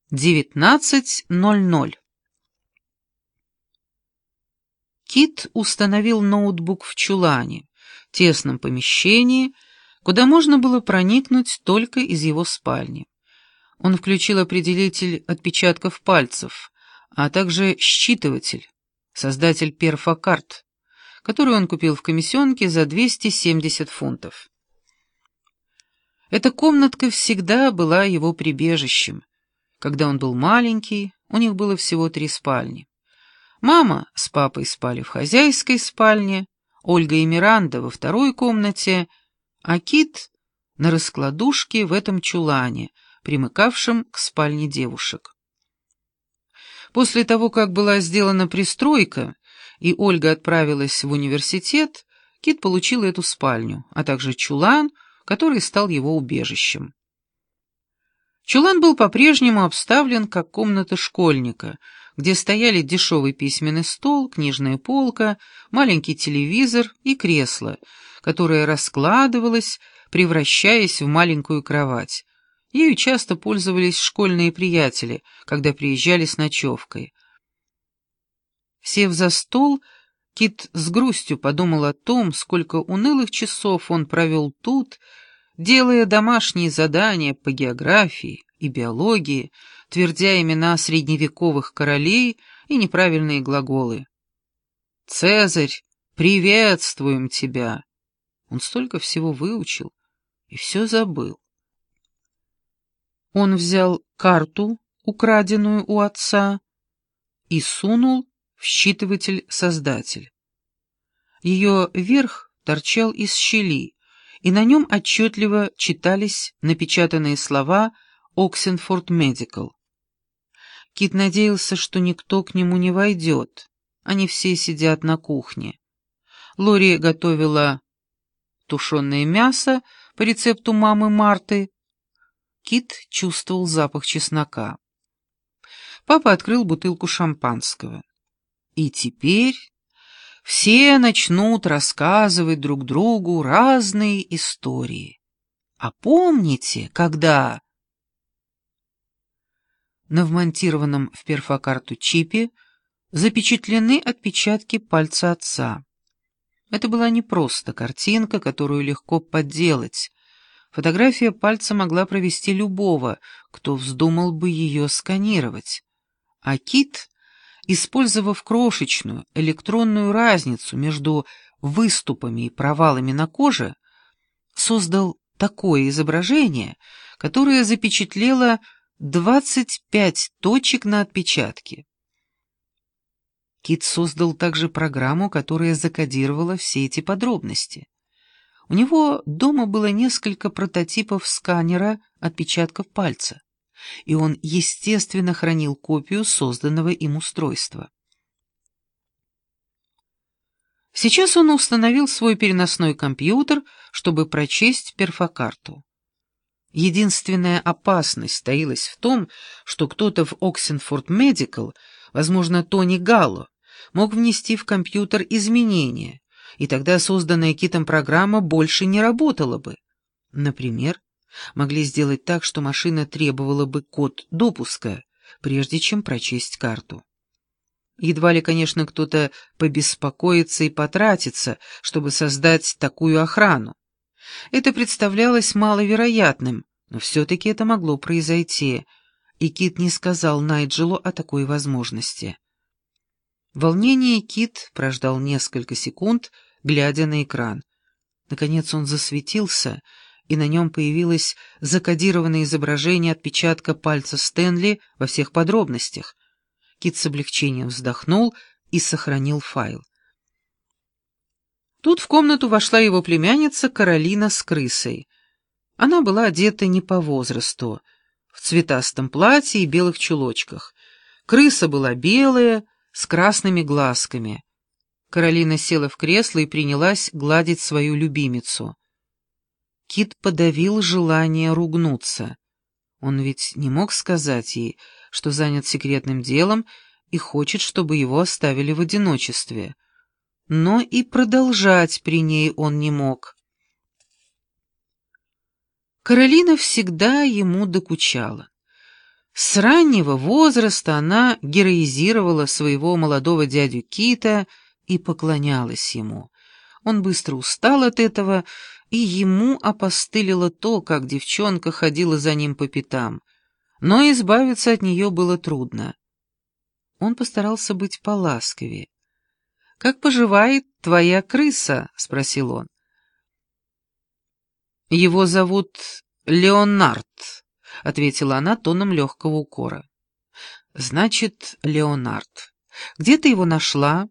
19:00. Кит установил ноутбук в чулане, тесном помещении, куда можно было проникнуть только из его спальни. Он включил определитель отпечатков пальцев, а также считыватель, создатель перфокарт, который он купил в комиссионке за 270 фунтов. Эта комнатка всегда была его прибежищем. Когда он был маленький, у них было всего 3 спальни. Мама с папой спали в хозяйской спальне, Ольга и Миранда во второй комнате, а Кит на раскладушке в этом чулане, примыкавшем к спальне девушек. После того, как была сделана пристройка, и Ольга отправилась в университет, Кит получил эту спальню, а также чулан, который стал его убежищем. Чулан был по-прежнему обставлен как комната школьника, где стояли дешевый письменный стол, книжная полка, маленький телевизор и кресло, которое раскладывалось, превращаясь в маленькую кровать. Ею часто пользовались школьные приятели, когда приезжали с ночевкой. Сев за стол, Кит с грустью подумал о том, сколько унылых часов он провел тут, делая домашние задания по географии и биологии, твердя имена средневековых королей и неправильные глаголы. «Цезарь, приветствуем тебя!» Он столько всего выучил и все забыл. Он взял карту, украденную у отца, и сунул в считыватель-создатель. Ее верх торчал из щели, и на нем отчетливо читались напечатанные слова «Оксенфорд Медикал». Кит надеялся, что никто к нему не войдет. Они все сидят на кухне. Лори готовила тушеное мясо по рецепту мамы Марты. Кит чувствовал запах чеснока. Папа открыл бутылку шампанского. И теперь все начнут рассказывать друг другу разные истории. А помните, когда... На вмонтированном в перфокарту чипе запечатлены отпечатки пальца отца. Это была не просто картинка, которую легко подделать. Фотография пальца могла провести любого, кто вздумал бы ее сканировать. А Кит, использовав крошечную электронную разницу между выступами и провалами на коже, создал такое изображение, которое запечатлело 25 точек на отпечатке. Кит создал также программу, которая закодировала все эти подробности. У него дома было несколько прототипов сканера отпечатков пальца, и он, естественно, хранил копию созданного им устройства. Сейчас он установил свой переносной компьютер, чтобы прочесть перфокарту. Единственная опасность таилась в том, что кто-то в Оксенфорд Медикал, возможно, Тони Галло, мог внести в компьютер изменения, и тогда созданная Китом программа больше не работала бы. Например, могли сделать так, что машина требовала бы код допуска, прежде чем прочесть карту. Едва ли, конечно, кто-то побеспокоится и потратится, чтобы создать такую охрану. Это представлялось маловероятным, но все-таки это могло произойти, и Кит не сказал Найджелу о такой возможности. В волнении Кит прождал несколько секунд, глядя на экран. Наконец он засветился, и на нем появилось закодированное изображение отпечатка пальца Стэнли во всех подробностях. Кит с облегчением вздохнул и сохранил файл. Тут в комнату вошла его племянница Каролина с крысой. Она была одета не по возрасту, в цветастом платье и белых чулочках. Крыса была белая, с красными глазками. Каролина села в кресло и принялась гладить свою любимицу. Кит подавил желание ругнуться. Он ведь не мог сказать ей, что занят секретным делом и хочет, чтобы его оставили в одиночестве. Но и продолжать при ней он не мог. Каролина всегда ему докучала. С раннего возраста она героизировала своего молодого дядю Кита и поклонялась ему. Он быстро устал от этого, и ему опостылило то, как девчонка ходила за ним по пятам. Но избавиться от нее было трудно. Он постарался быть поласковее. «Как поживает твоя крыса?» — спросил он. «Его зовут Леонард», — ответила она тоном легкого укора. «Значит, Леонард. Где ты его нашла?»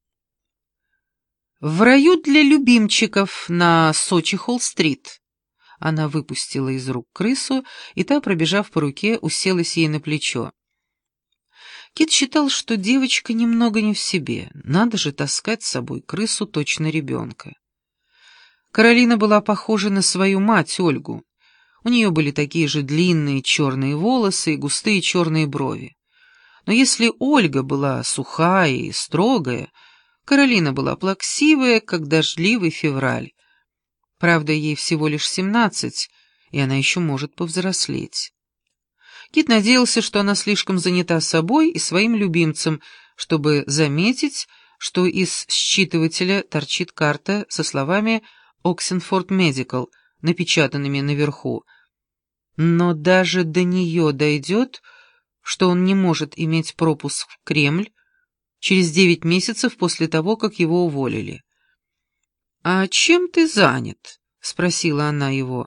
«В раю для любимчиков на Сочи-Холл-стрит». Она выпустила из рук крысу, и та, пробежав по руке, уселась ей на плечо. Кит считал, что девочка немного не в себе. Надо же таскать с собой крысу точно ребенка. Каролина была похожа на свою мать, Ольгу. У нее были такие же длинные черные волосы и густые черные брови. Но если Ольга была сухая и строгая, Каролина была плаксивая, как дождливый февраль. Правда, ей всего лишь 17, и она еще может повзрослеть. Кит надеялся, что она слишком занята собой и своим любимцем, чтобы заметить, что из считывателя торчит карта со словами «Оксенфорд Медикал», напечатанными наверху. Но даже до нее дойдет, что он не может иметь пропуск в Кремль через 9 месяцев после того, как его уволили. «А чем ты занят?» — спросила она его.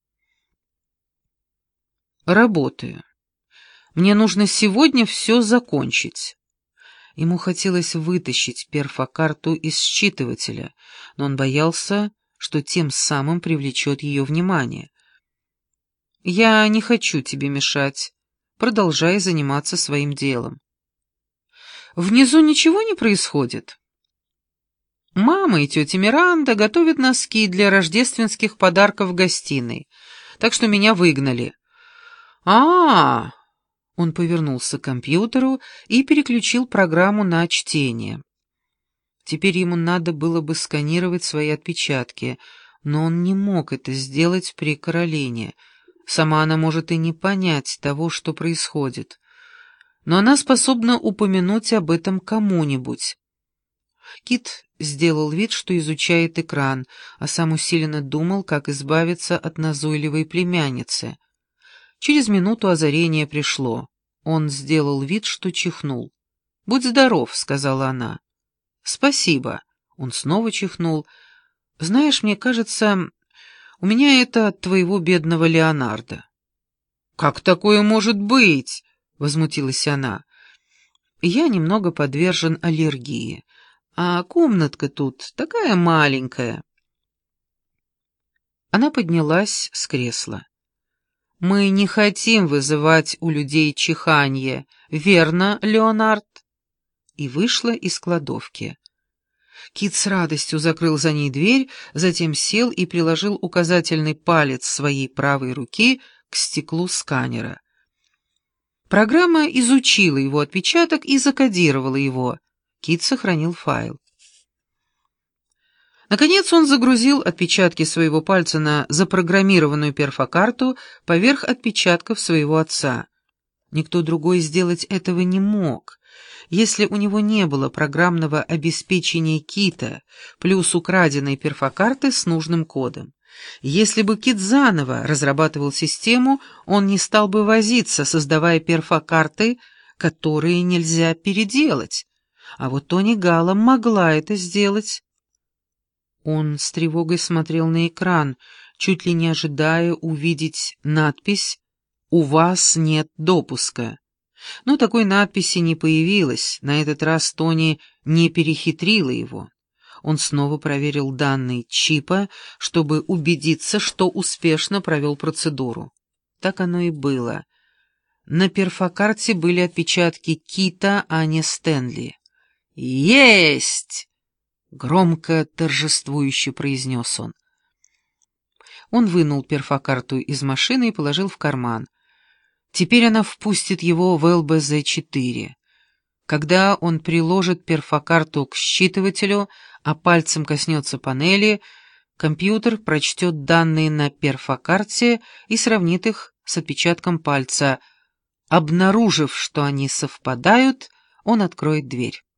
«Работаю. Мне нужно сегодня все закончить». Ему хотелось вытащить перфокарту из считывателя, но он боялся, что тем самым привлечет ее внимание. «Я не хочу тебе мешать. Продолжай заниматься своим делом». «Внизу ничего не происходит?» «Мама и тетя Миранда готовят носки для рождественских подарков в гостиной, так что меня выгнали». «А-а-а!» Он повернулся к компьютеру и переключил программу на чтение. Теперь ему надо было бы сканировать свои отпечатки, но он не мог это сделать при Каролине. Сама она может и не понять того, что происходит. Но она способна упомянуть об этом кому-нибудь. Кит сделал вид, что изучает экран, а сам усиленно думал, как избавиться от назойливой племянницы. Через минуту озарение пришло. Он сделал вид, что чихнул. «Будь здоров», — сказала она. «Спасибо». Он снова чихнул. «Знаешь, мне кажется, у меня это от твоего бедного Леонардо». «Как такое может быть?» — возмутилась она. «Я немного подвержен аллергии, а комнатка тут такая маленькая». Она поднялась с кресла. «Мы не хотим вызывать у людей чиханье, верно, Леонард?» И вышла из кладовки. Кит с радостью закрыл за ней дверь, затем сел и приложил указательный палец своей правой руки к стеклу сканера. Программа изучила его отпечаток и закодировала его. Кит сохранил файл. Наконец он загрузил отпечатки своего пальца на запрограммированную перфокарту поверх отпечатков своего отца. Никто другой сделать этого не мог. Если у него не было программного обеспечения Кита, плюс украденной перфокарты с нужным кодом. Если бы Кит заново разрабатывал систему, он не стал бы возиться, создавая перфокарты, которые нельзя переделать. А вот Тони Галла могла это сделать. Он с тревогой смотрел на экран, чуть ли не ожидая увидеть надпись «У вас нет допуска». Но такой надписи не появилось, на этот раз Тони не перехитрила его. Он снова проверил данные чипа, чтобы убедиться, что успешно провел процедуру. Так оно и было. На перфокарте были отпечатки Кита, а не Стэнли. «Есть!» — громко, торжествующе произнес он. Он вынул перфокарту из машины и положил в карман. Теперь она впустит его в ЛБЗ-4. Когда он приложит перфокарту к считывателю, а пальцем коснется панели, компьютер прочтет данные на перфокарте и сравнит их с отпечатком пальца, Обнаружив, что они совпадают, он откроет дверь.